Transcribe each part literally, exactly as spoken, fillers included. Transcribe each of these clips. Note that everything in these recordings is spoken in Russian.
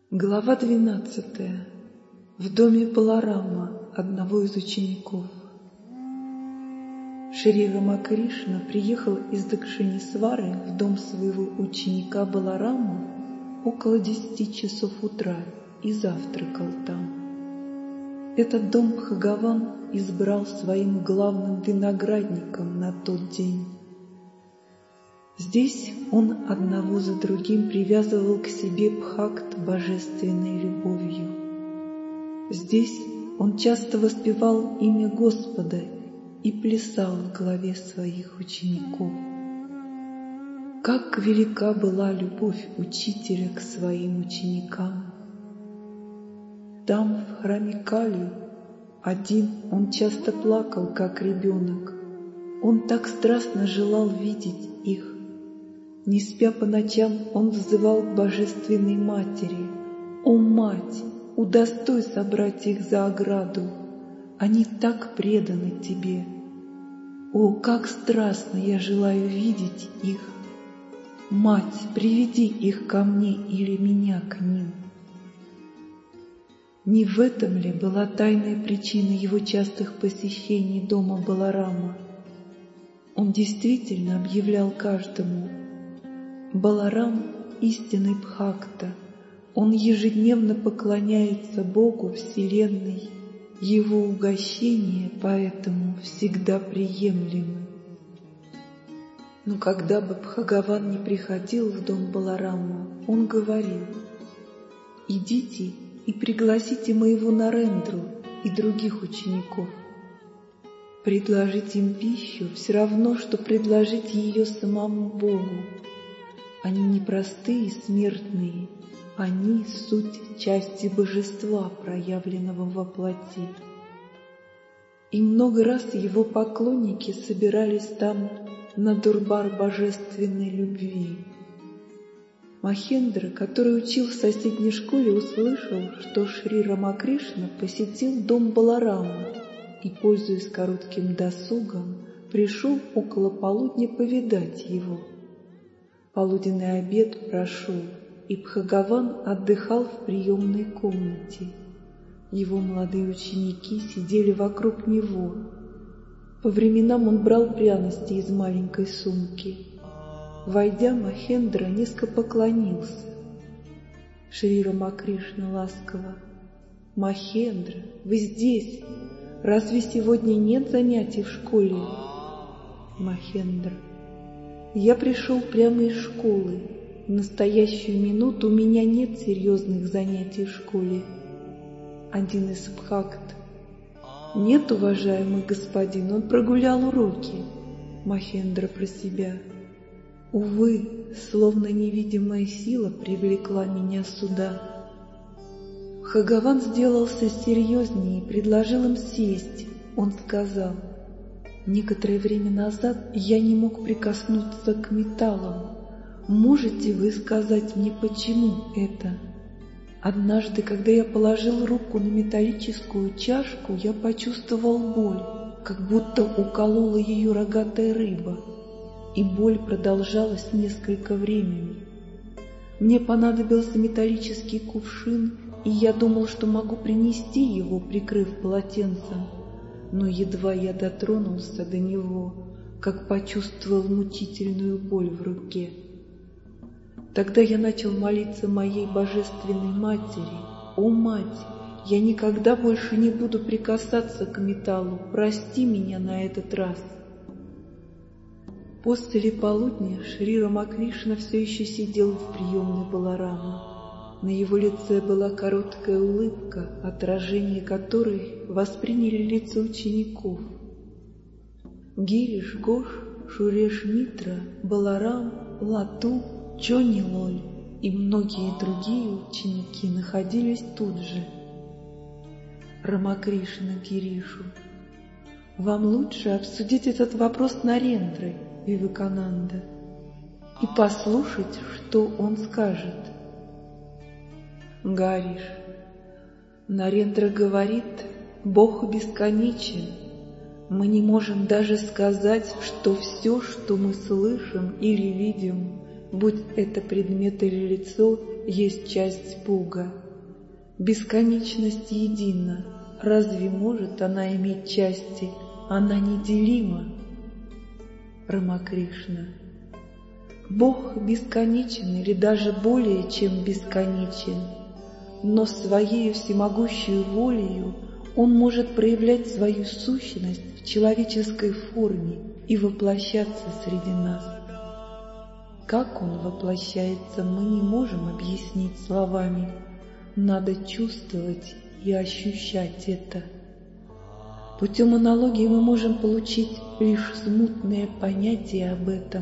Глава двенадцатая. В доме Баларама, одного из учеников. Шри Рамакришна приехал из Дакшинисвары в дом своего ученика Баларама около десяти часов утра и завтракал там. Этот дом Бхагаван избрал своим главным виноградником на тот день. Здесь он одного за другим привязывал к себе бхакт божественной любовью. Здесь он часто воспевал имя Господа и плясал в главе своих учеников. Как велика была любовь учителя к своим ученикам! Там, в храме Кали, один он часто плакал, как ребенок. Он так страстно желал видеть их. Не спя по ночам, он взывал к Божественной Матери: «О, Мать, удостой собрать их за ограду! Они так преданы Тебе! О, как страстно я желаю видеть их! Мать, приведи их ко мне или меня к ним!» Не в этом ли была тайная причина его частых посещений дома Баларама? Он действительно объявлял каждому: Баларам — истинный бхакта, он ежедневно поклоняется Богу Вселенной, его угощения поэтому всегда приемлемы. Но когда бы Бхагаван не приходил в дом Баларама, он говорил: «Идите и пригласите моего Нарендру и других учеников. Предложить им пищу все равно, что предложить ее самому Богу. Они не простые смертные, они — суть части божества, проявленного во плоти». И много раз его поклонники собирались там на дурбар божественной любви. Махендра, который учил в соседней школе, услышал, что Шри Рамакришна посетил дом Баларама и, пользуясь коротким досугом, пришел около полудня повидать его. Полуденный обед прошел, и Бхагаван отдыхал в приемной комнате. Его молодые ученики сидели вокруг него. По временам он брал пряности из маленькой сумки. Войдя, Махендра низко поклонился. Шри Рамакришна ласково: «Махендра, вы здесь? Разве сегодня нет занятий в школе?» Махендра: «Я пришел прямо из школы. В настоящую минуту у меня нет серьезных занятий в школе». Один из бхакт: «Нет, уважаемый господин, он прогулял уроки». Махендра про себя: «Увы, словно невидимая сила привлекла меня сюда». Бхагаван сделался серьезнее и предложил им сесть. Он сказал: «Некоторое время назад я не мог прикоснуться к металлам. Можете вы сказать мне, почему это? Однажды, когда я положил руку на металлическую чашку, я почувствовал боль, как будто уколола ее рогатая рыба, и боль продолжалась несколько времени. Мне понадобился металлический кувшин, и я думал, что могу принести его, прикрыв полотенцем. Но едва я дотронулся до него, как почувствовал мучительную боль в руке. Тогда я начал молиться моей божественной матери: «О, Мать, я никогда больше не буду прикасаться к металлу, прости меня на этот раз». После полудня Шри Рамакришна все еще сидел в приемной Баларама. На его лице была короткая улыбка, отражение которой восприняли лица учеников. Гириш, Гош, Шуреш Митра, Баларам, Лату, Чонилоль и многие другие ученики находились тут же. Рамакришна Гиришу: «Вам лучше обсудить этот вопрос с Нарендрой, Вивекананда, и послушать, что он скажет». Гариш: «Нарендра говорит, Бог бесконечен. Мы не можем даже сказать, что все, что мы слышим или видим, будь это предмет или лицо, есть часть Бога. Бесконечность едина. Разве может она иметь части? Она неделима. Рамакришна. Бог бесконечен или даже более чем бесконечен, но своей всемогущей волею Он может проявлять свою сущность в человеческой форме и воплощаться среди нас. Как Он воплощается, мы не можем объяснить словами. Надо чувствовать и ощущать это. Путем аналогии мы можем получить лишь смутное понятие об этом.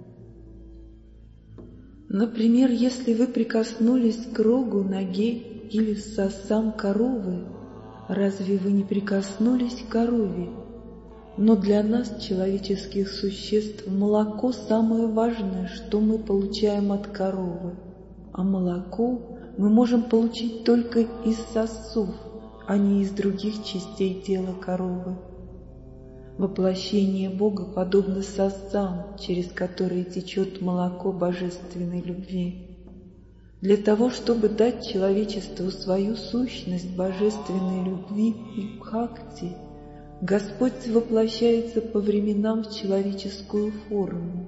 Например, если вы прикоснулись к рогу, ноге или сосам коровы, разве вы не прикоснулись к корове? Но для нас, человеческих существ, молоко самое важное, что мы получаем от коровы, а молоко мы можем получить только из сосов, а не из других частей тела коровы. Воплощение Бога подобно сосам, через которые течет молоко божественной любви. Для того, чтобы дать человечеству свою сущность божественной любви и бхакти, Господь воплощается по временам в человеческую форму.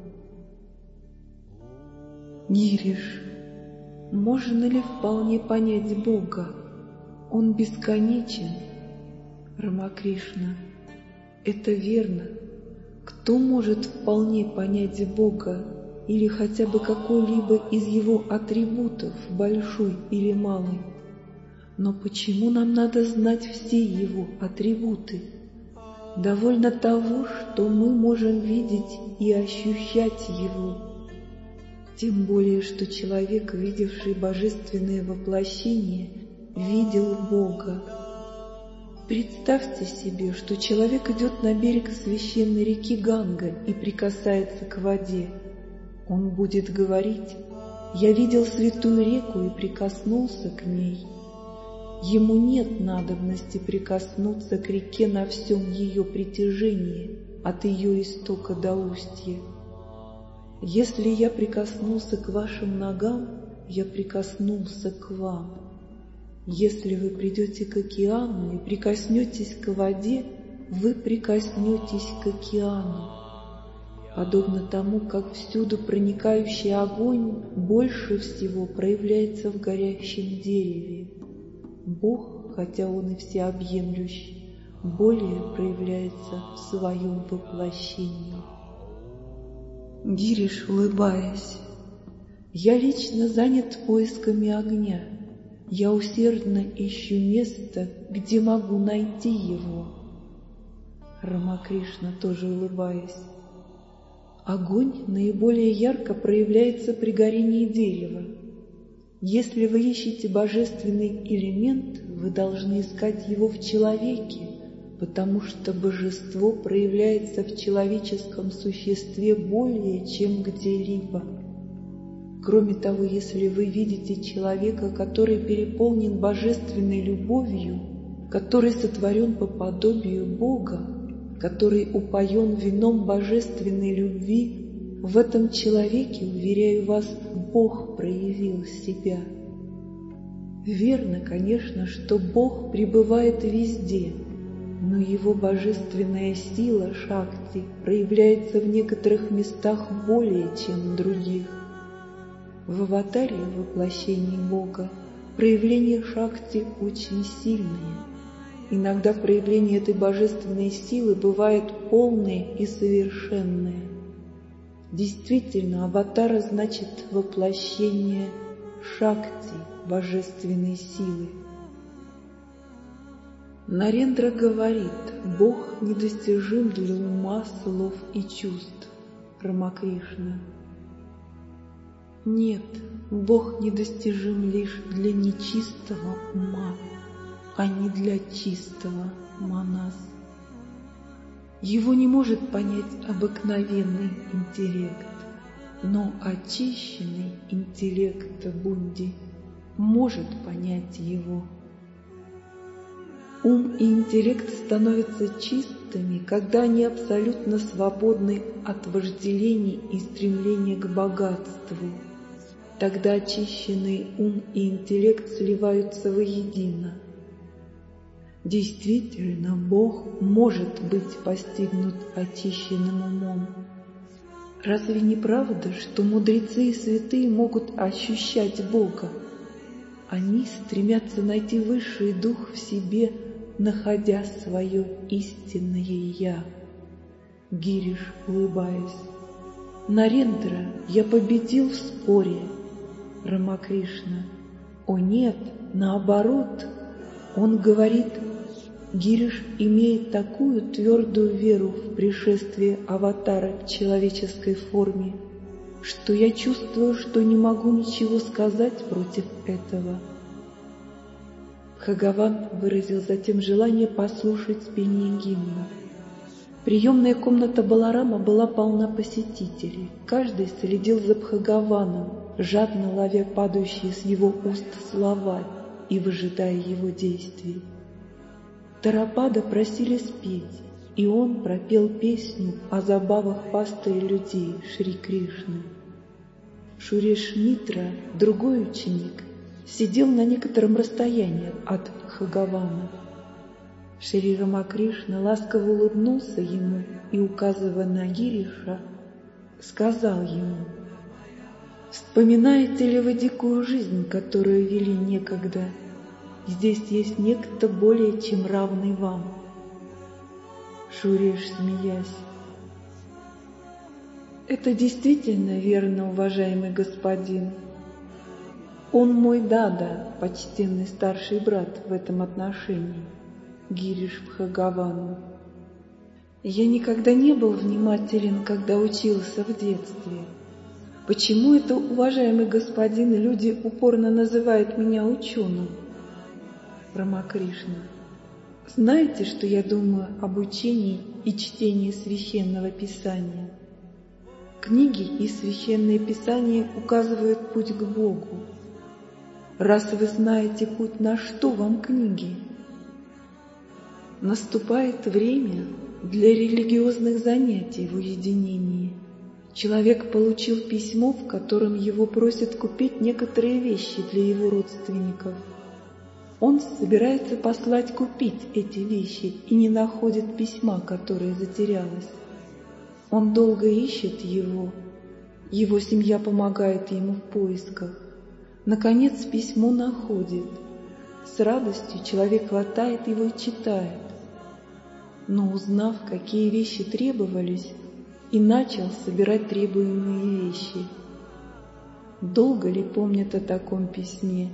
Гириш, можно ли вполне понять Бога? Он бесконечен. Рамакришна. Это верно. Кто может вполне понять Бога или хотя бы какой-либо из Его атрибутов, большой или малый? Но почему нам надо знать все Его атрибуты? Довольно того, что мы можем видеть и ощущать Его. Тем более, что человек, видевший божественное воплощение, видел Бога. Представьте себе, что человек идет на берег священной реки Ганга и прикасается к воде. Он будет говорить: «Я видел святую реку и прикоснулся к ней». Ему нет надобности прикоснуться к реке на всем ее притяжении, от ее истока до устья. Если я прикоснулся к вашим ногам, я прикоснулся к вам. Если вы придете к океану и прикоснетесь к воде, вы прикоснетесь к океану. Подобно тому, как всюду проникающий огонь больше всего проявляется в горящем дереве. Бог, хотя Он и всеобъемлющий, более проявляется в своем воплощении. Гириш, улыбаясь: «Я лично занят поисками огня. Я усердно ищу место, где могу найти его». Рамакришна, тоже улыбаясь: «Огонь наиболее ярко проявляется при горении дерева. Если вы ищете божественный элемент, вы должны искать его в человеке, потому что божество проявляется в человеческом существе более, чем где-либо. Кроме того, если вы видите человека, который переполнен божественной любовью, который сотворен по подобию Бога, который упоен вином божественной любви, в этом человеке, уверяю вас, Бог проявил себя. Верно, конечно, что Бог пребывает везде, но Его божественная сила Шакти проявляется в некоторых местах более, чем в других. В аватаре, воплощении Бога, проявление Шакти очень сильное. Иногда проявление этой божественной силы бывает полное и совершенное. Действительно, аватара значит воплощение Шакти, божественной силы. Нарендра говорит: Бог недостижим для ума, слов и чувств. Рамакришна. Нет, Бог недостижим лишь для нечистого ума, а не для чистого манас. Его не может понять обыкновенный интеллект, но очищенный интеллект Будди может понять его. Ум и интеллект становятся чистыми, когда они абсолютно свободны от вожделений и стремления к богатству. Тогда очищенный ум и интеллект сливаются воедино. Действительно, Бог может быть постигнут очищенным умом. Разве не правда, что мудрецы и святые могут ощущать Бога? Они стремятся найти высший дух в себе, находя свое истинное «Я». Гириш, улыбаясь: Нарендра, я победил в споре. Рамакришна: о нет, наоборот. Он говорит: Гириш имеет такую твердую веру в пришествие аватара в человеческой форме, что я чувствую, что не могу ничего сказать против этого. Бхагаван выразил затем желание послушать пение гимна. Приемная комната Баларама была полна посетителей. Каждый следил за Бхагаваном, жадно ловя падающие с его уст слова и выжидая его действий. Тарапада просили спеть, и он пропел песню о забавах пастыря людей Шри Кришны. Шуреш Митра, другой ученик, сидел на некотором расстоянии от Бхагавана. Шри Рамакришна ласково улыбнулся ему и, указывая на Гириша, сказал ему: «Вспоминаете ли вы дикую жизнь, которую вели некогда? Здесь есть некто более чем равный вам». Шуреш, смеясь: «Это действительно верно, уважаемый господин. Он мой Дада, почтенный старший брат в этом отношении». Гириш Бхагавану: «Я никогда не был внимателен, когда учился в детстве. Почему это, уважаемый господин, люди упорно называют меня ученым?» Рамакришна: знаете, что я думаю об учении и чтении Священного Писания? Книги и Священное Писание указывают путь к Богу. Раз вы знаете путь, на что вам книги? Наступает время для религиозных занятий в уединении. Человек получил письмо, в котором его просят купить некоторые вещи для его родственников. Он собирается послать купить эти вещи и не находит письма, которое затерялось. Он долго ищет его. Его семья помогает ему в поисках. Наконец письмо находит. С радостью человек хватает его и читает. Но узнав, какие вещи требовались, и начал собирать требуемые вещи. Долго ли помнят о таком письме?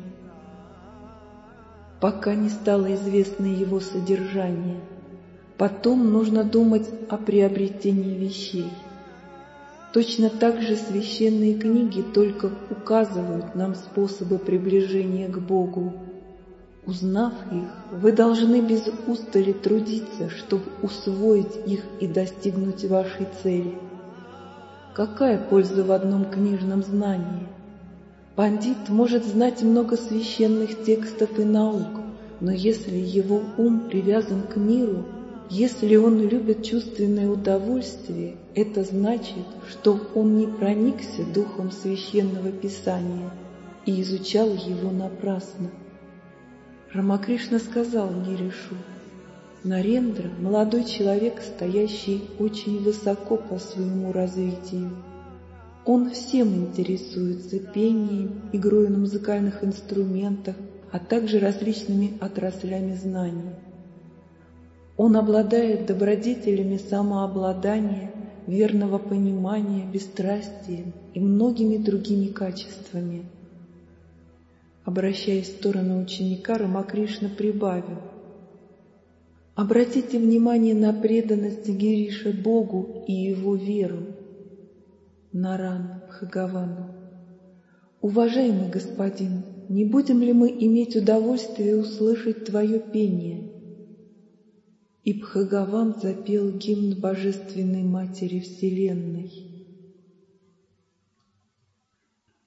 Пока не стало известно его содержание. Потом нужно думать о приобретении вещей. Точно так же священные книги только указывают нам способы приближения к Богу. Узнав их, вы должны без устали трудиться, чтобы усвоить их и достигнуть вашей цели. Какая польза в одном книжном знании? Пандит может знать много священных текстов и наук, но если его ум привязан к миру, если он любит чувственное удовольствие, это значит, что он не проникся духом Священного Писания и изучал его напрасно. Рамакришна сказал Гиришу: Нарендра — молодой человек, стоящий очень высоко по своему развитию. Он всем интересуется пением, игрой на музыкальных инструментах, а также различными отраслями знаний. Он обладает добродетелями самообладания, верного понимания, бесстрастием и многими другими качествами. Обращаясь в сторону ученика, Рамакришна прибавил: обратите внимание на преданность Гириша Богу и его веру. Наран Бхагавану: уважаемый господин, не будем ли мы иметь удовольствие услышать твое пение? И Бхагаван запел гимн Божественной Матери Вселенной.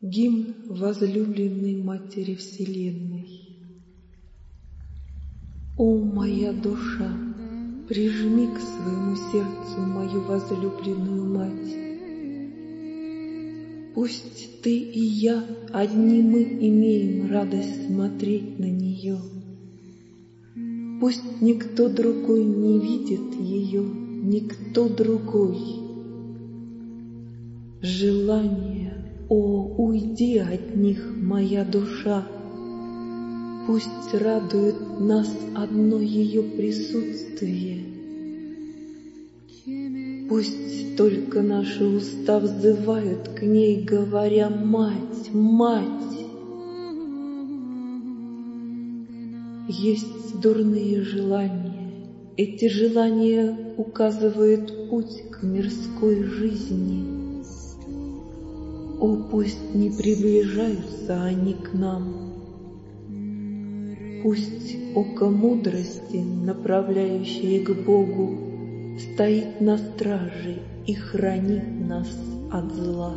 Гимн возлюбленной Матери Вселенной. О, моя душа, прижми к своему сердцу мою возлюбленную мать. Пусть ты и я, одни мы имеем радость смотреть на нее. Пусть никто другой не видит ее, никто другой. Желание, о, уйди от них, моя душа. Пусть радует нас одно ее присутствие. Пусть только наши уста взывают к ней, говоря: «Мать, мать!» Есть дурные желания. Эти желания указывают путь к мирской жизни. О, пусть не приближаются они к нам. Пусть око мудрости, направляющее к Богу, стоит на страже и хранит нас от зла.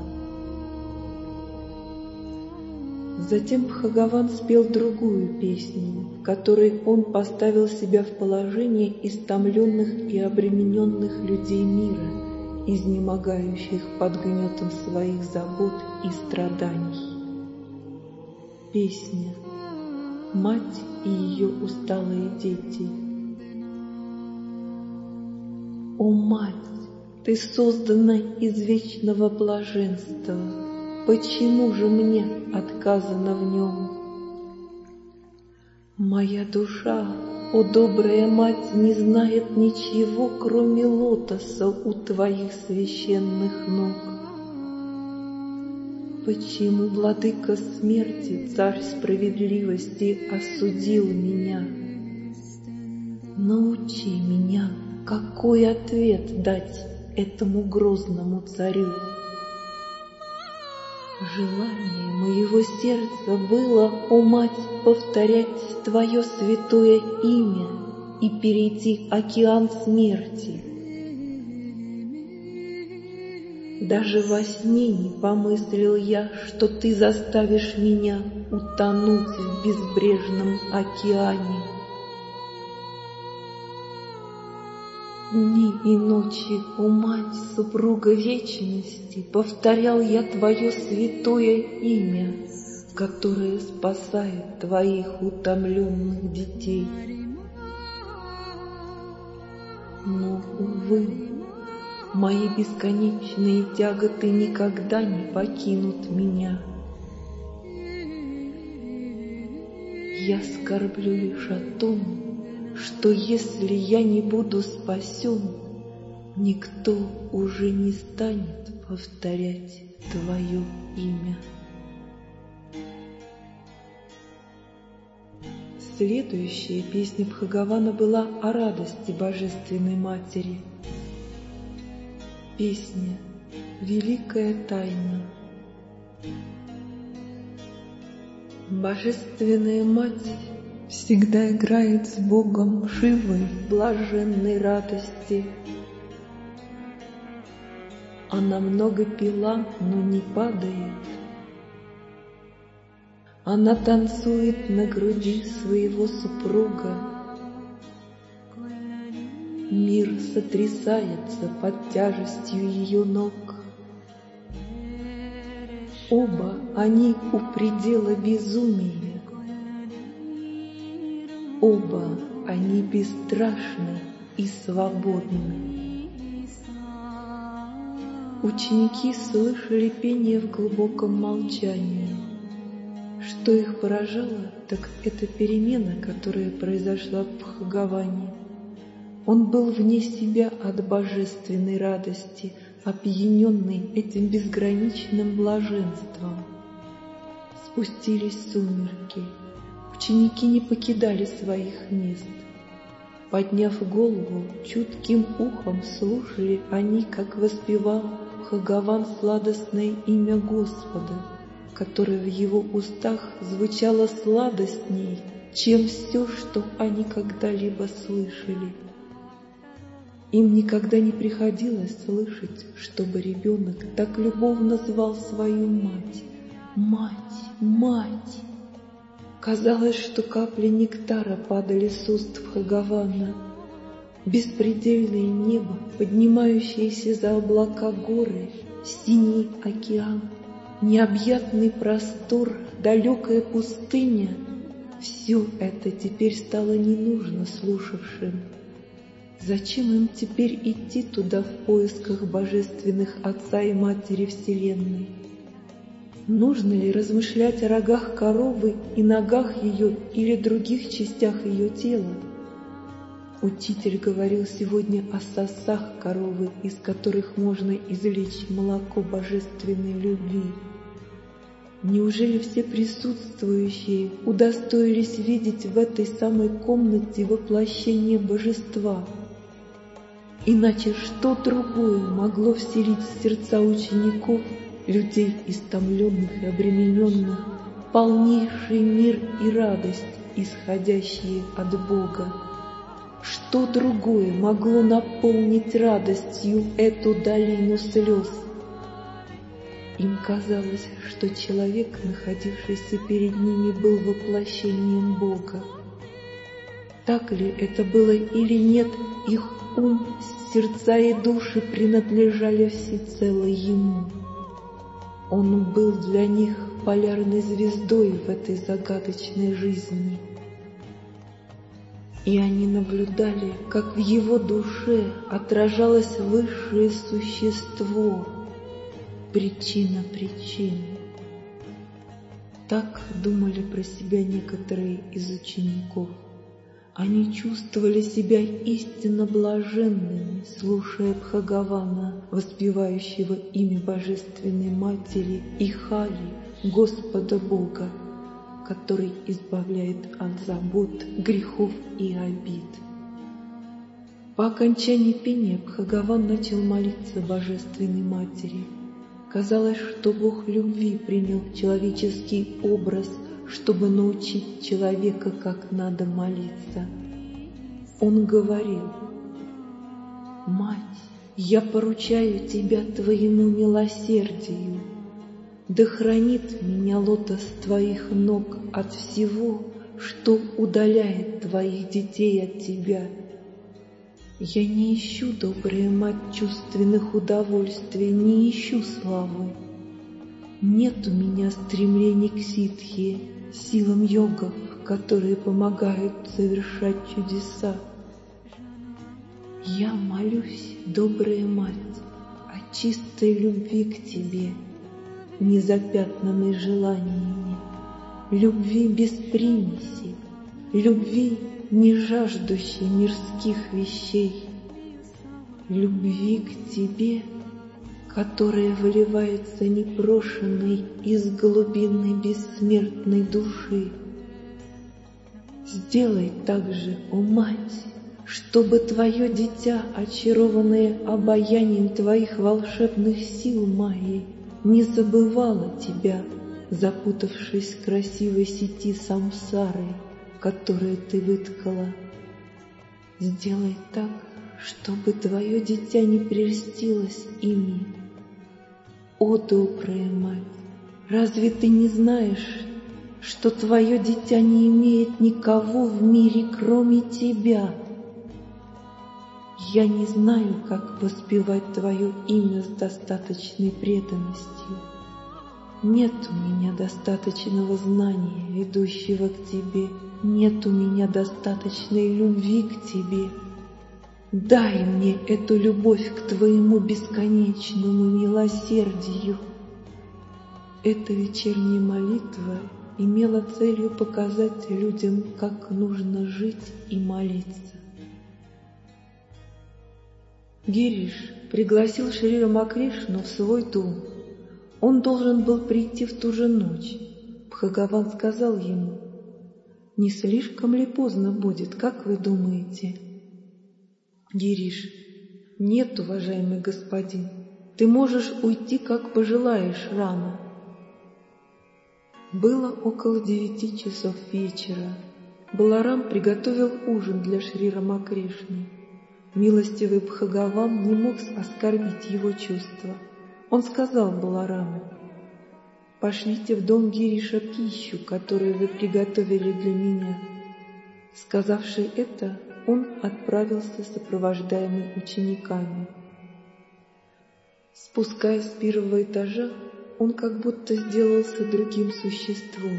Затем Бхагаван спел другую песню, в которой он поставил себя в положение истомленных и обремененных людей мира, изнемогающих под гнетом своих забот и страданий. Песня «Мать и ее усталые дети». О, мать, ты создана из вечного блаженства, почему же мне отказано в нем? Моя душа, о добрая мать, не знает ничего, кроме лотоса у твоих священных ног. Почему, владыка смерти, царь справедливости, осудил меня? Научи меня, какой ответ дать этому грозному царю. Желание моего сердца было, о мать, повторять твое святое имя и перейти океан смерти. Даже во сне не помыслил я, что ты заставишь меня утонуть в безбрежном океане. Дни и ночи, о мать, супруга вечности, повторял я твое святое имя, которое спасает твоих утомленных детей. Но, увы, мои бесконечные тяготы никогда не покинут меня. Я скорблю лишь о том, что если я не буду спасен, никто уже не станет повторять твое имя. Следующая песня Бхагавана была о радости Божественной Матери. Песня «Великая тайна». Божественная Мать всегда играет с Богом Шивой в блаженной радости. Она много пила, но не падает. Она танцует на груди своего супруга. Мир сотрясается под тяжестью ее ног. Оба они у предела безумия. Оба они бесстрашны и свободны. Ученики слышали пение в глубоком молчании. Что их поражало, так это перемена, которая произошла в Бхагаване. Он был вне себя от божественной радости, опьяненный этим безграничным блаженством. Спустились сумерки. Ученики не покидали своих мест. Подняв голову, чутким ухом слушали они, как воспевал Бхагаван сладостное имя Господа, которое в его устах звучало сладостней, чем все, что они когда-либо слышали. Им никогда не приходилось слышать, чтобы ребенок так любовно звал свою мать: «Мать, мать!» Казалось, что капли нектара падали с уст Бхагавана. Беспредельное небо, поднимающиеся за облака горы, синий океан, необъятный простор, далекая пустыня — все это теперь стало не нужно слушавшим. Зачем им теперь идти туда в поисках божественных Отца и Матери Вселенной? Нужно ли размышлять о рогах коровы и ногах ее или других частях ее тела? Учитель говорил сегодня о сосах коровы, из которых можно извлечь молоко божественной любви. Неужели все присутствующие удостоились видеть в этой самой комнате воплощение божества? Иначе что другое могло вселить в сердца учеников, людей истомленных и обремененных, полнейший мир и радость, исходящие от Бога? Что другое могло наполнить радостью эту долину слез? Им казалось, что человек, находившийся перед ними, был воплощением Бога. Так ли это было или нет, их ум, сердца и души принадлежали всецело Ему. Он был для них полярной звездой в этой загадочной жизни. И они наблюдали, как в его душе отражалось высшее существо, причина причин. Так думали про себя некоторые из учеников. Они чувствовали себя истинно блаженными, слушая Бхагавана, воспевающего имя Божественной Матери и Хали, Господа Бога, который избавляет от забот, грехов и обид. По окончании пения Бхагаван начал молиться Божественной Матери. Казалось, что Бог любви принял человеческий образ, чтобы научить человека, как надо молиться. Он говорил: «Мать, я поручаю тебя твоему милосердию. Да хранит меня лотос твоих ног от всего, что удаляет твоих детей от тебя. Я не ищу, добрая мать, чувственных удовольствий, не ищу славы. Нет у меня стремлений к ситхе, силам йогов, которые помогают совершать чудеса. Я молюсь, добрая мать, о чистой любви к тебе, не запятнанной желаниями, любви без примеси, любви, не жаждущей мирских вещей, любви к тебе, которая выливается непрошенной из глубины бессмертной души. Сделай так же, о Мать, чтобы твое дитя, очарованное обаянием твоих волшебных сил, Майи, не забывало тебя, запутавшись в красивой сети самсары, которую ты выткала. Сделай так, чтобы твое дитя не прельстилось ими. О, добрая мать, разве ты не знаешь, что твое дитя не имеет никого в мире, кроме тебя? Я не знаю, как воспевать твое имя с достаточной преданностью. Нет у меня достаточного знания, ведущего к тебе. Нет у меня достаточной любви к тебе. Дай мне эту любовь к твоему бесконечному милосердию. Эта вечерняя молитва имела целью показать людям, как нужно жить и молиться. Гириш пригласил Шри Рамакришну в свой дом. Он должен был прийти в ту же ночь. Бхагаван сказал ему: «Не слишком ли поздно будет, как вы думаете?» Гириш: «Нет, уважаемый господин, ты можешь уйти, как пожелаешь, рано». Было около девяти часов вечера. Баларам приготовил ужин для Шри Рамакришны. Милостивый Бхагаван не мог оскорбить его чувства. Он сказал Балараму: Пошлите в дом Гириша пищу, которую вы приготовили для меня». Сказавши это, он отправился сопровождаемый учениками. Спускаясь с первого этажа, он как будто сделался другим существом.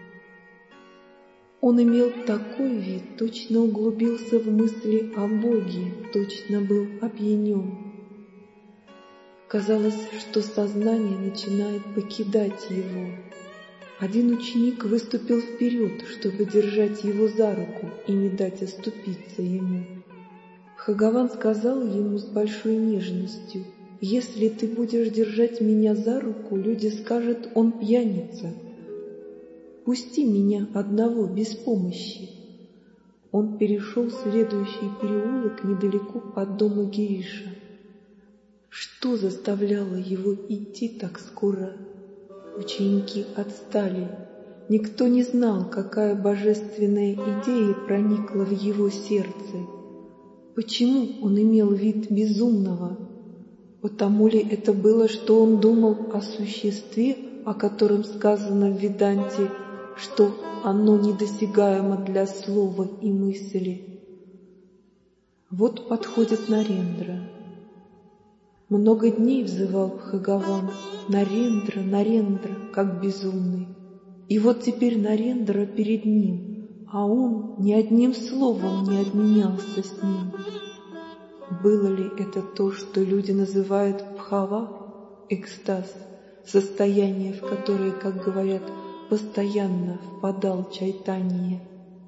Он имел такой вид, точно углубился в мысли о Боге, точно был опьянен. Казалось, что сознание начинает покидать его. Один ученик выступил вперед, чтобы держать его за руку и не дать оступиться ему. Бхагаван сказал ему с большой нежностью: «Если ты будешь держать меня за руку, люди скажут, он пьяница. Пусти меня одного, без помощи». Он перешел следующий переулок недалеко от дома Гириша. Что заставляло его идти так скоро? Ученики отстали. Никто не знал, какая божественная идея проникла в его сердце. Почему он имел вид безумного? Потому ли это было, что он думал о существе, о котором сказано в Веданте, что оно недосягаемо для слова и мысли? Вот подходит Нарендра. Много дней взывал Бхагаван: «Нарендра, Нарендра», как безумный. И вот теперь Нарендра перед ним, а он ни одним словом не обменялся с ним. Было ли это то, что люди называют бхава, экстаз, состояние, в которое, как говорят, постоянно впадал Чайтанья?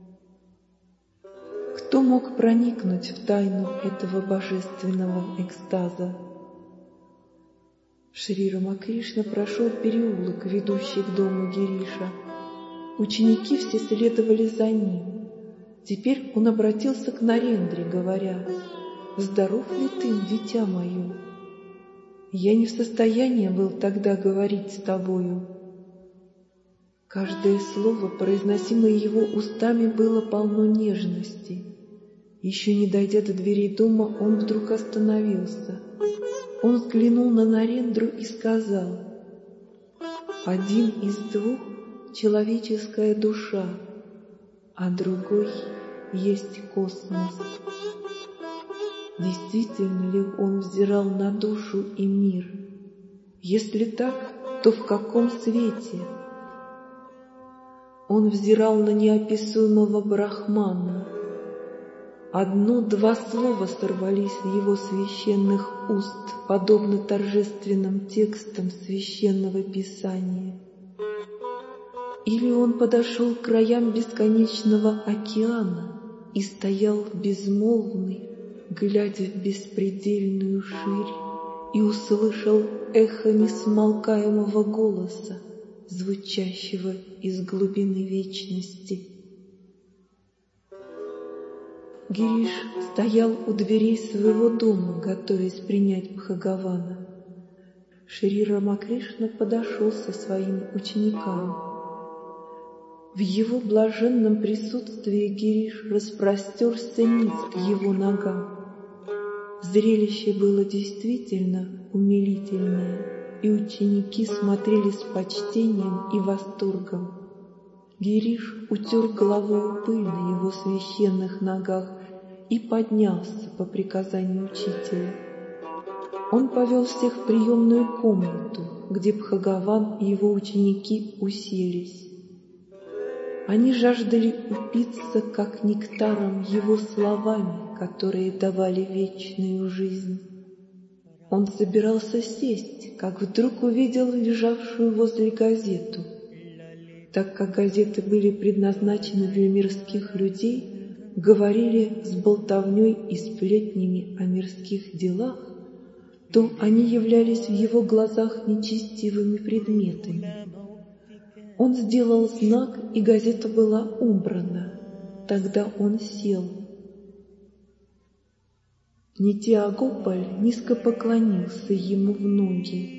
Кто мог проникнуть в тайну этого божественного экстаза? Шри Рамакришна прошел переулок, ведущий к дому Гириша. Ученики все следовали за ним. Теперь он обратился к Нарендре, говоря: «Здоров ли ты, дитя мое? Я не в состоянии был тогда говорить с тобою». Каждое слово, произносимое его устами, было полно нежности. Еще не дойдя до дверей дома, он вдруг остановился. Он взглянул на Нарендру и сказал: «Один из двух — человеческая душа, а другой есть космос». Действительно ли он взирал на душу и мир? Если так, то в каком свете? Он взирал на неописуемого Брахмана. Одно-два слова сорвались с его священных уст, подобно торжественным текстам священного писания. Или он подошел к краям бесконечного океана и стоял безмолвный, глядя в беспредельную ширь, и услышал эхо несмолкаемого голоса, звучащего из глубины вечности. Гириш стоял у дверей своего дома, готовясь принять Бхагавана. Шри Рамакришна подошел со своими учениками. В его блаженном присутствии Гириш распростерся ниц к его ногам. Зрелище было действительно умилительное, и ученики смотрели с почтением и восторгом. Гириш утер головой пыль на его священных ногах и поднялся по приказанию учителя. Он повел всех в приемную комнату, где Бхагаван и его ученики уселись. Они жаждали упиться, как нектаром, его словами, которые давали вечную жизнь. Он собирался сесть, как вдруг увидел лежавшую возле газету. Так как газеты были предназначены для мирских людей, говорили с болтовней и сплетнями о мирских делах, то они являлись в его глазах нечестивыми предметами. Он сделал знак, и газета была убрана. Тогда он сел. Нитья Гопаль низко поклонился ему в ноги.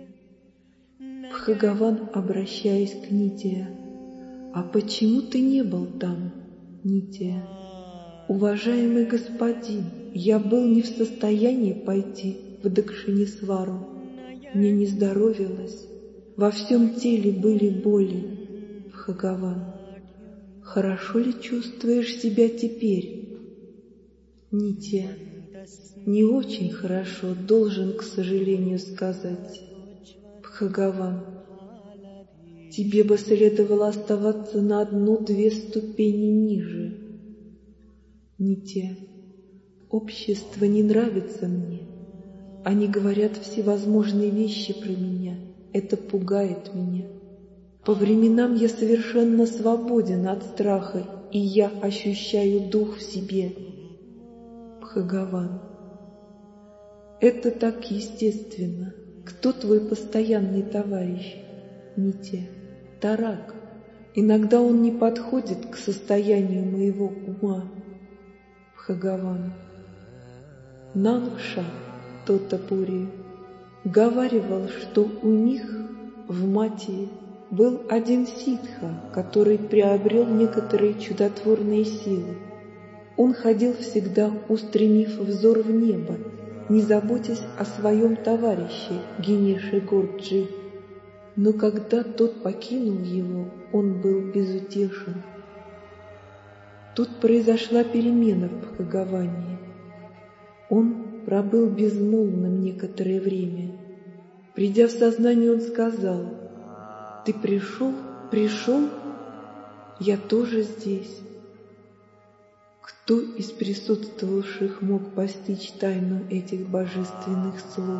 Бхагаван, обращаясь к Нитья: «А почему ты не был там, Нитья?» «Уважаемый господин, я был не в состоянии пойти в Дакшинесвару. Мне не здоровилось. во всем теле были боли. Бхагаван, хорошо ли чувствуешь себя теперь? Нитья, не очень хорошо, должен, к сожалению, сказать. Бхагаван, тебе бы следовало оставаться на одну-две ступени ниже. Нитья, общество не нравится мне. Они говорят всевозможные вещи про меня. Это пугает меня. По временам я совершенно свободен от страха, и я ощущаю дух в себе. Бхагаван, это так естественно. Кто твой постоянный товарищ? Нитья, Тарак. Иногда он не подходит к состоянию моего ума. Бхагаван, Нанкша, Тотапури, говаривал, что у них в Матии был один ситха, который приобрел некоторые чудотворные силы. Он ходил всегда, устремив взор в небо, не заботясь о своем товарище Генеше Горджи. Но когда тот покинул его, он был безутешен. Тут произошла перемена в Бхагаване. Он пробыл безмолвным некоторое время. Придя в сознание, он сказал: «Ты пришел? Пришел? Я тоже здесь». Кто из присутствовавших мог постичь тайну этих божественных слов?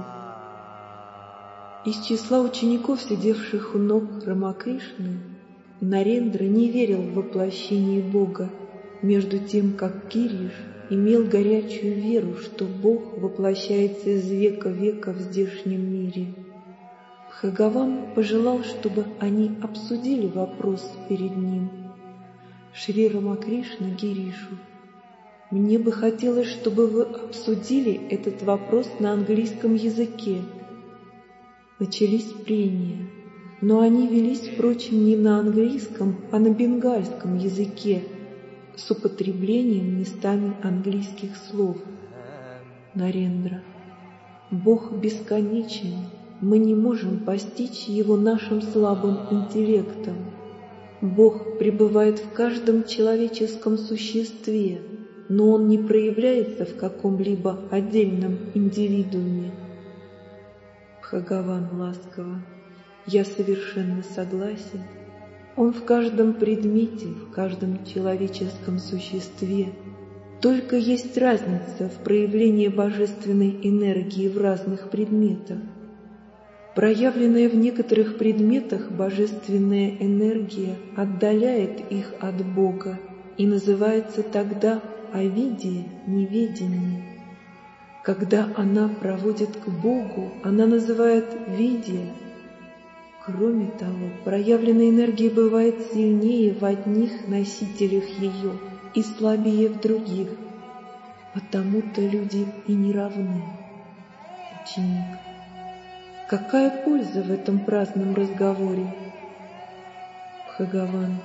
Из числа учеников, сидевших у ног Рамакришны, Нарендра не верил в воплощение Бога, между тем как Гириш имел горячую веру, что Бог воплощается из века в века в здешнем мире. Бхагаван пожелал, чтобы они обсудили вопрос перед ним. Шри Рамакришна Гиришу: «Мне бы хотелось, чтобы вы обсудили этот вопрос на английском языке». Начались прения, но они велись, впрочем, не на английском, а на бенгальском языке, с употреблением местами английских слов. Нарендра: Бог бесконечен, мы не можем постичь Его нашим слабым интеллектом. Бог пребывает в каждом человеческом существе, но Он не проявляется в каком-либо отдельном индивидууме. Бхагаван ласково: я совершенно согласен. Он в каждом предмете, в каждом человеческом существе. Только есть разница в проявлении божественной энергии в разных предметах. Проявленная в некоторых предметах божественная энергия отдаляет их от Бога и называется тогда авидия, неведение. Когда она проводит к Богу, она называет видия. Кроме того, проявленная энергия бывает сильнее в одних носителях ее и слабее в других, потому-то люди и не равны. Ученик: какая польза в этом праздном разговоре? Бхагаван: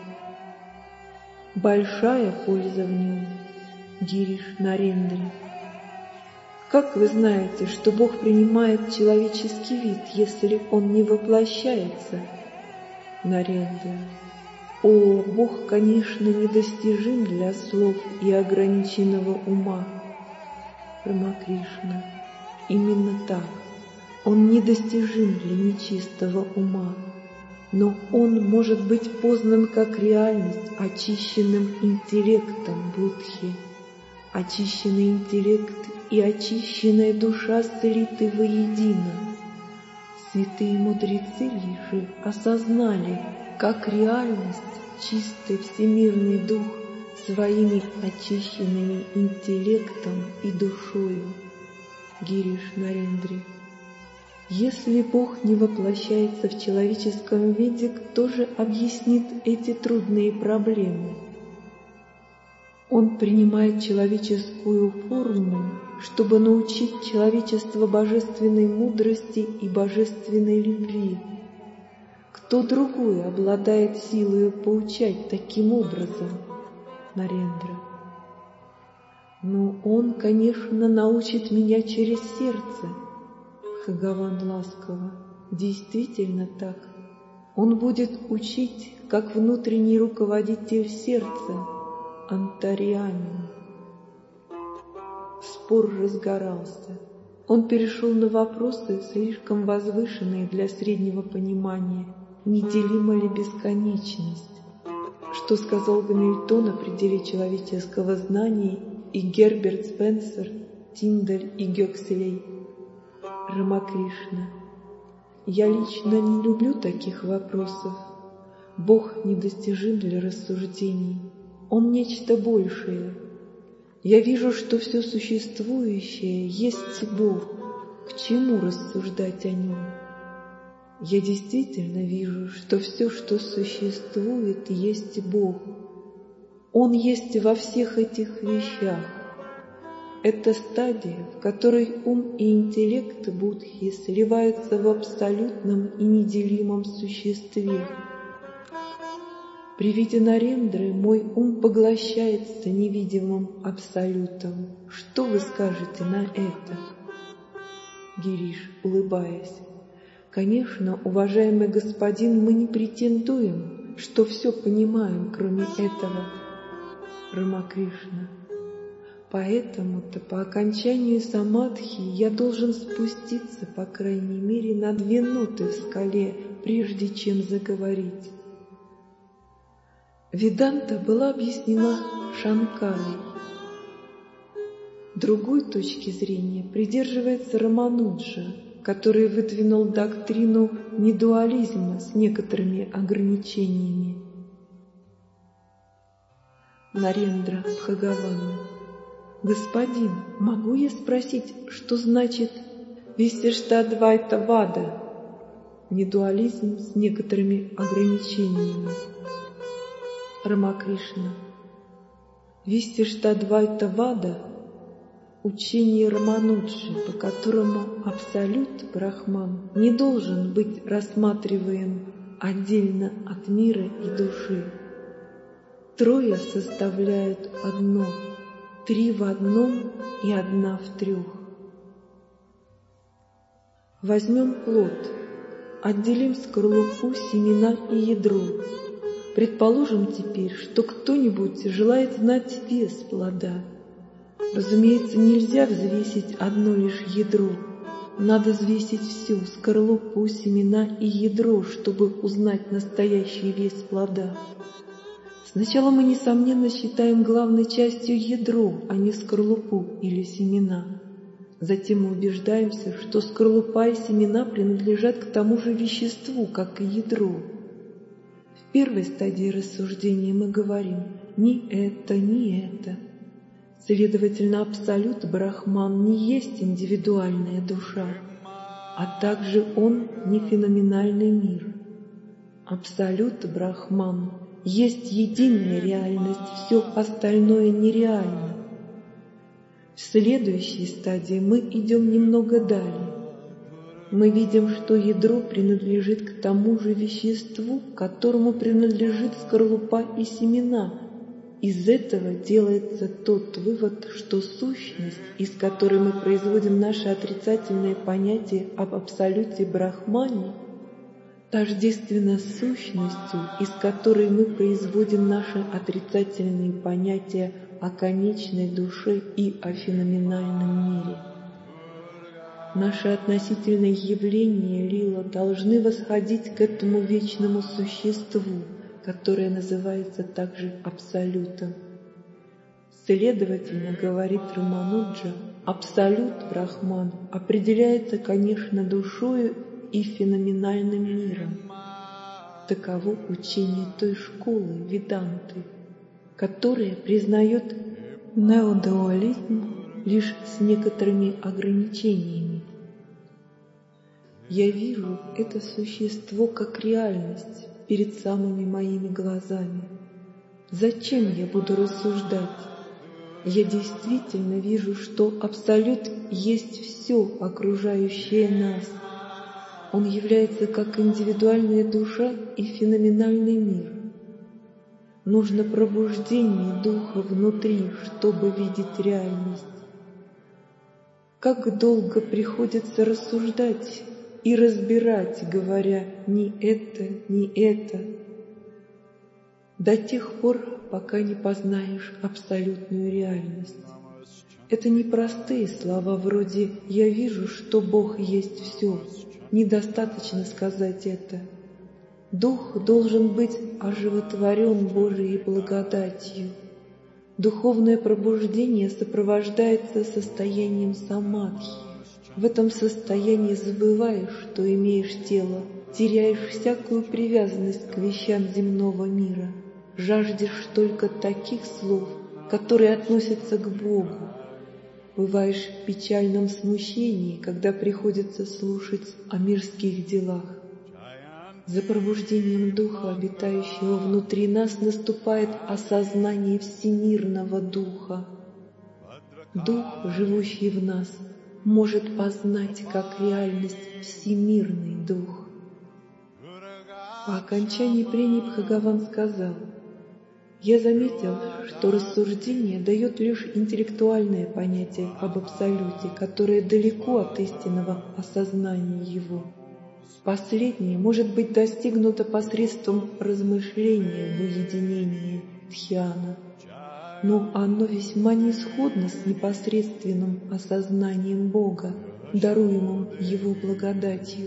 большая польза в нем. Гириш Нарендре: как вы знаете, что Бог принимает человеческий вид, если Он не воплощается? Нарендра: о, Бог, конечно, недостижим для слов и ограниченного ума. Рамакришна: именно так. Он недостижим для нечистого ума, но Он может быть познан как реальность очищенным интеллектом Будхи. Очищенный интеллект и очищенная душа слиты воедино. Святые мудрецы лишь осознали, как реальность чистый всемирный дух своими очищенными интеллектом и душою. Гириш Нарендре: если Бог не воплощается в человеческом виде, кто же объяснит эти трудные проблемы? Он принимает человеческую форму, чтобы научить человечество божественной мудрости и божественной любви. Кто другой обладает силой поучать таким образом? Нарендра: но Он, конечно, научит меня через сердце. Бхагаван ласково: действительно так. Он будет учить, как внутренний руководитель сердца, антариамин. Спор разгорался. Он перешел на вопросы, слишком возвышенные для среднего понимания. Неделима ли бесконечность? Что сказал Гамильтон о пределе человеческого знания и Герберт Спенсер, Тиндаль и Гёкселей? Рамакришна. Я лично не люблю таких вопросов. Бог недостижим для рассуждений. Он нечто большее. Я вижу, что все существующее есть Бог. К чему рассуждать о нем? Я действительно вижу, что все, что существует, есть Бог. Он есть во всех этих вещах. Это стадия, в которой ум и интеллект Будхи сливаются в абсолютном и неделимом существе. При виде Нарендры мой ум поглощается невидимым абсолютом. Что вы скажете на это? Гириш, улыбаясь. Конечно, уважаемый господин, мы не претендуем, что все понимаем, кроме этого. Рамакришна. Поэтому-то по окончанию самадхи я должен спуститься, по крайней мере, на две ноты в скале, прежде чем заговорить. Веданта была объяснена Шанкарой. Другой точки зрения придерживается Рамануджа, который выдвинул доктрину недуализма с некоторыми ограничениями. Нарендра Бхагавана. Господин, могу я спросить, что значит Висиштадвайта Вада? Недуализм с некоторыми ограничениями. Рамакришна. Висиштадвайта Вада — учение Рамануджи, по которому абсолют Брахман не должен быть рассматриваем отдельно от мира и души. Трое составляют одно, три в одном и одна в трех. Возьмем плод, отделим скорлупу, семена и ядро. Предположим теперь, что кто-нибудь желает знать вес плода. Разумеется, нельзя взвесить одно лишь ядро. Надо взвесить всю скорлупу, семена и ядро, чтобы узнать настоящий вес плода. Сначала мы, несомненно, считаем главной частью ядро, а не скорлупу или семена. Затем мы убеждаемся, что скорлупа и семена принадлежат к тому же веществу, как и ядро. В первой стадии рассуждения мы говорим «ни это, ни это». Следовательно, абсолют Брахман не есть индивидуальная душа, а также он не феноменальный мир. Абсолют Брахман есть единая реальность, все остальное нереально. В следующей стадии мы идем немного далее. Мы видим, что ядро принадлежит к тому же веществу, которому принадлежит скорлупа и семена. Из этого делается тот вывод, что сущность, из которой мы производим наше отрицательное понятие об абсолюте Брахмане, тождественна сущностью, из которой мы производим наши отрицательные понятия о конечной душе и о феноменальном мире. Наши относительные явления лила должны восходить к этому вечному существу, которое называется также абсолютом. Следовательно, говорит Рамануджа, абсолют Брахман определяется, конечно, душою и феноменальным миром. Таково учение той школы Веданты, которая признает неодуализм лишь с некоторыми ограничениями. Я вижу это существо как реальность перед самыми моими глазами. Зачем я буду рассуждать? Я действительно вижу, что абсолют есть все окружающее нас. Он является как индивидуальная душа и феноменальный мир. Нужно пробуждение духа внутри, чтобы видеть реальность. Как долго приходится рассуждать, и разбирать, говоря «ни это, ни это», до тех пор, пока не познаешь абсолютную реальность. Это не простые слова вроде «я вижу, что Бог есть все». Недостаточно сказать это. Дух должен быть оживотворен Божией благодатью. Духовное пробуждение сопровождается состоянием самадхи. В этом состоянии забываешь, что имеешь тело, теряешь всякую привязанность к вещам земного мира, жаждешь только таких слов, которые относятся к Богу. Бываешь в печальном смущении, когда приходится слушать о мирских делах. За пробуждением Духа, обитающего внутри нас, наступает осознание всемирного Духа. Дух, живущий в нас, может познать как реальность всемирный Дух. По окончании прений Бхагаван сказал: «Я заметил, что рассуждение дает лишь интеллектуальное понятие об Абсолюте, которое далеко от истинного осознания Его. Последнее может быть достигнуто посредством размышления в уединении дхьяна, но оно весьма не сходно с непосредственным осознанием Бога, даруемым Его благодатью.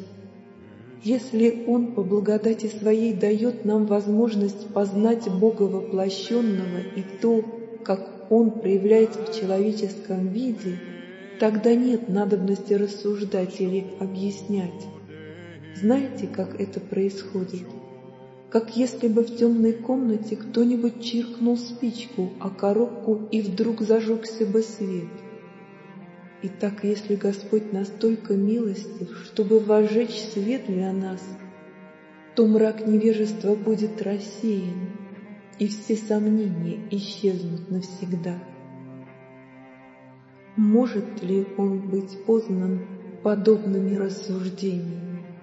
Если Он по благодати Своей дает нам возможность познать Бога воплощенного и то, как Он проявляется в человеческом виде, тогда нет надобности рассуждать или объяснять. Знаете, как это происходит? Как если бы в темной комнате кто-нибудь чиркнул спичку о коробку и вдруг зажегся бы свет. Итак, если Господь настолько милостив, чтобы возжечь свет для нас, то мрак невежества будет рассеян, и все сомнения исчезнут навсегда. Может ли Он быть познан подобными рассуждениями?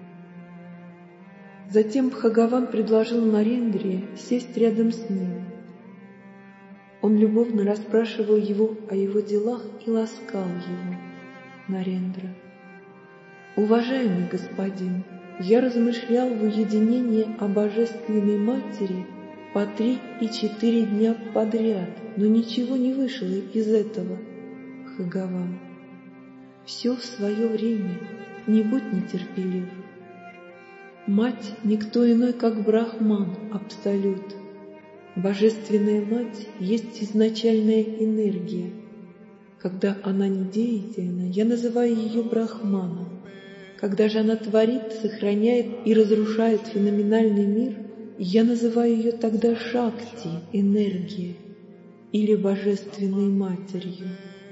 Затем Бхагаван предложил Нарендре сесть рядом с ним. Он любовно расспрашивал его о его делах и ласкал его. Нарендра: «Уважаемый господин, я размышлял в уединении о Божественной Матери по три и четыре дня подряд, но ничего не вышло из этого». Бхагаван: «Все в свое время, не будь нетерпелив. Мать — никто иной, как Брахман, Абсолют. Божественная Мать есть изначальная энергия. Когда она не деятельна, я называю ее Брахманом. Когда же она творит, сохраняет и разрушает феноменальный мир, я называю ее тогда Шакти, энергия, или Божественной Матерью.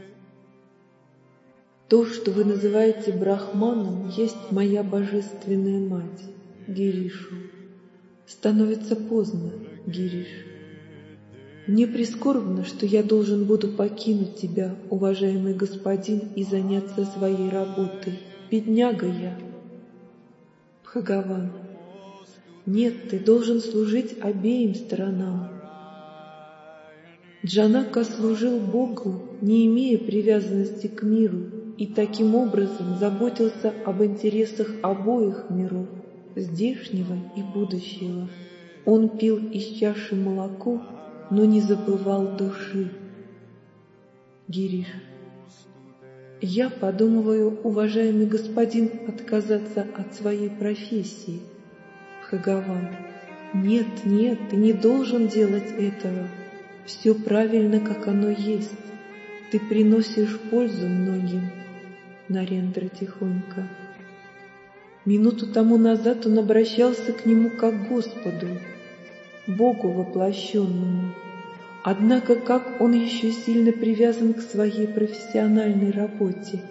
То, что вы называете Брахманом, есть моя Божественная Мать, Гиришу. Становится поздно, Гириш. Мне прискорбно, что я должен буду покинуть тебя, уважаемый господин, и заняться своей работой. Бедняга я». Бхагаван: «Нет, ты должен служить обеим сторонам. Джанака служил Богу, не имея привязанности к миру, и таким образом заботился об интересах обоих миров, здешнего и будущего. Он пил из чаши молоко, но не забывал души». Гириш: «Я подумываю, уважаемый господин, отказаться от своей профессии». Бхагаван: «Нет, нет, ты не должен делать этого. Все правильно, как оно есть. Ты приносишь пользу многим». Нарендра тихонько: «Минуту тому назад он обращался к нему как к Господу, Богу воплощенному. Однако как он еще сильно привязан к своей профессиональной работе».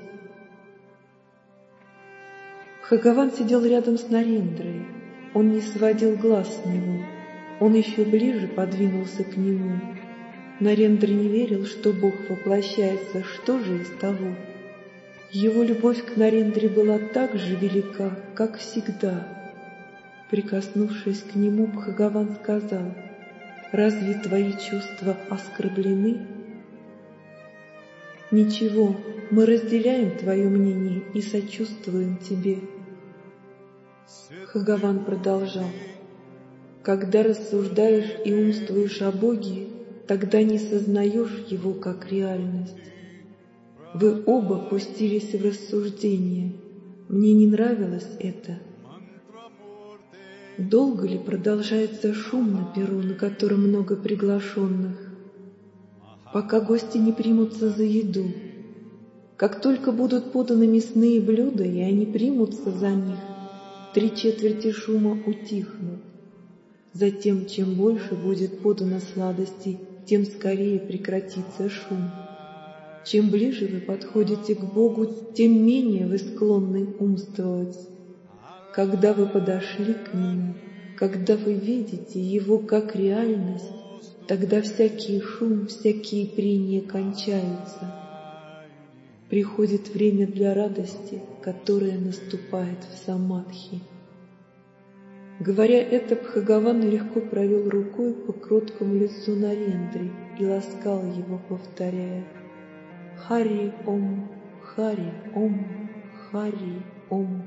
Бхагаван сидел рядом с Нарендрой. Он не сводил глаз с него. Он еще ближе подвинулся к нему. Нарендра не верил, что Бог воплощается. Что же из того? Его любовь к Нарендре была так же велика, как всегда. Прикоснувшись к нему, Бхагаван сказал: «Разве твои чувства оскорблены?» «Ничего, мы разделяем твое мнение и сочувствуем тебе. Бхагаван продолжал: когда рассуждаешь и умствуешь о Боге, тогда не сознаешь Его как реальность. Вы оба пустились в рассуждение. Мне не нравилось это. Долго ли продолжается шум на перу, на котором много приглашенных? Пока гости не примутся за еду. Как только будут поданы мясные блюда, и они примутся за них, три четверти шума утихнут. Затем, чем больше будет подано сладостей, тем скорее прекратится шум. Чем ближе вы подходите к Богу, тем менее вы склонны умствовать. Когда вы подошли к Нему, когда вы видите Его как реальность, тогда всякий шум, всякие прения кончаются. Приходит время для радости, которая наступает в самадхи. Говоря это, Бхагаван легко провел рукой по кроткому лицу Нарендры и ласкал его, повторяя: «Хари Ом, Хари Ом, Хари Ом».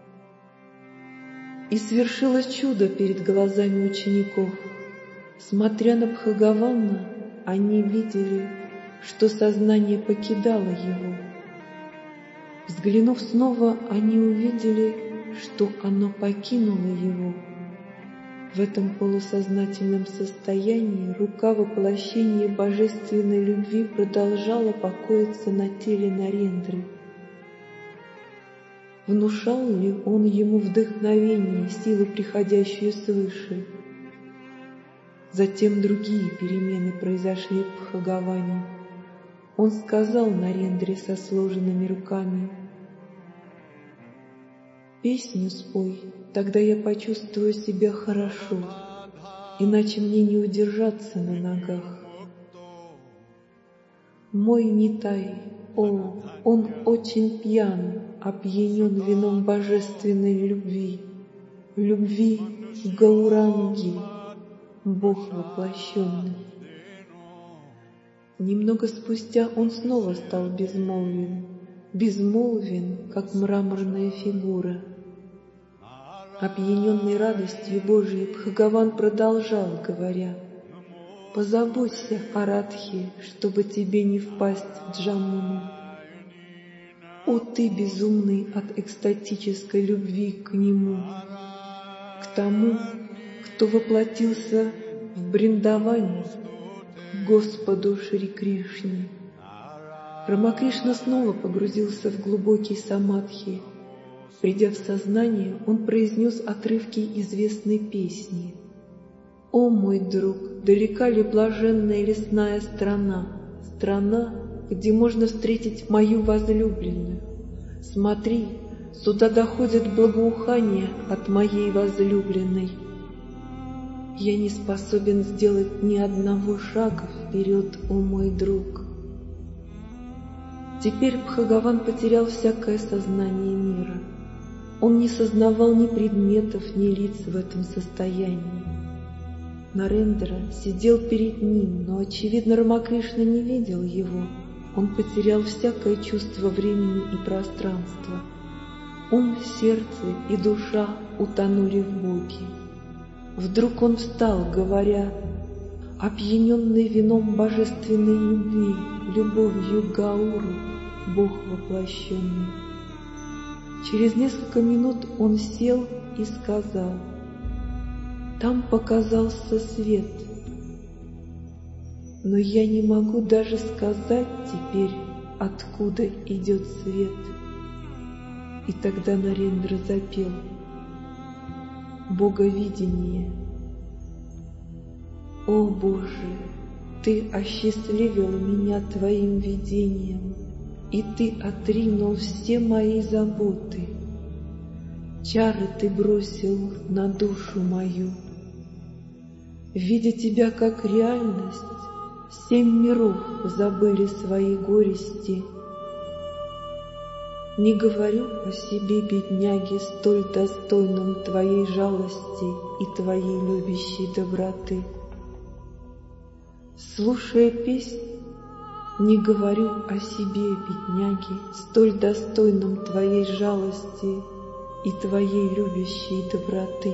И свершилось чудо перед глазами учеников. Смотря на Бхагавана, они видели, что сознание покидало его. Взглянув снова, они увидели, что оно покинуло его. В этом полусознательном состоянии рука воплощения божественной любви продолжала покоиться на теле Нарендры. Внушал ли он ему вдохновение, силу, приходящую свыше? Затем другие перемены произошли в Бхагаване. Он сказал Нарендре со сложенными руками: «Песню спой, тогда я почувствую себя хорошо, иначе мне не удержаться на ногах». Мой Нитай, о, он очень пьян, опьянен вином божественной любви, любви Гауранги, Бог воплощенный. Немного спустя он снова стал безмолвен, безмолвен, как мраморная фигура. Опьяненный радостью Божией, Бхагаван продолжал, говоря: «Позаботься о Радхе, чтобы тебе не впасть в джамму. О ты, безумный от экстатической любви к Нему, к тому, кто воплотился в Бриндаване, Господу Шри Кришне». Рамакришна снова погрузился в глубокий самадхи. Придя в сознание, он произнес отрывки известной песни: «О мой друг, далека ли блаженная лесная страна, страна, где можно встретить мою возлюбленную? Смотри, сюда доходит благоухание от моей возлюбленной. Я не способен сделать ни одного шага вперед, о мой друг». Теперь Бхагаван потерял всякое сознание мира. Он не сознавал ни предметов, ни лиц в этом состоянии. Нарендра сидел перед ним, но, очевидно, Рамакришна не видел его. Он потерял всякое чувство времени и пространства. Ум, сердце и душа утонули в Боге. Вдруг он встал, говоря: «Опьяненный вином божественной любви, любовью Гауру, Бог воплощенный». Через несколько минут он сел и сказал: «Там показался свет, но я не могу даже сказать теперь, откуда идет свет». И тогда Нарендра запел: «Боговидение». О Боже, Ты осчастливил меня Твоим видением, и Ты отринул все мои заботы. Чары Ты бросил на душу мою. Видя Тебя как реальность, семь миров забыли свои горести. Не говорю о себе, бедняге, столь достойном Твоей жалости и Твоей любящей доброты. Слушая песнь, не говорю о себе, бедняге, столь достойном Твоей жалости и Твоей любящей доброты.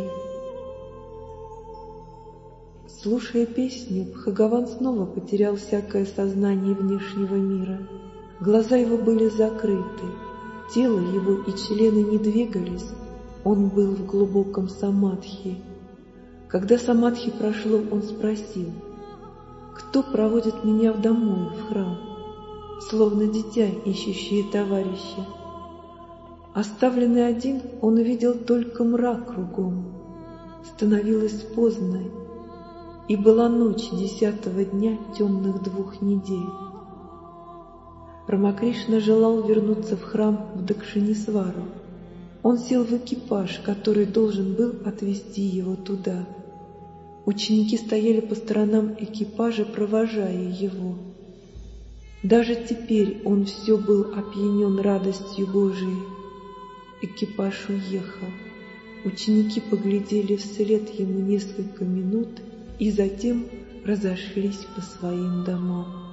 Слушая песню, Бхагаван снова потерял всякое сознание внешнего мира. Глаза его были закрыты, тело его и члены не двигались, он был в глубоком самадхи. Когда самадхи прошло, он спросил: «Кто проводит меня в домой, в храм?» Словно дитя, ищущее товарища. Оставленный один, он увидел только мрак кругом. Становилось поздно, и была ночь десятого дня темных двух недель. Рамакришна желал вернуться в храм в Дакшинисвару. Он сел в экипаж, который должен был отвезти его туда. Ученики стояли по сторонам экипажа, провожая его. Даже теперь он все был опьянен радостью Божией. Экипаж уехал. Ученики поглядели вслед ему несколько минут и затем разошлись по своим домам.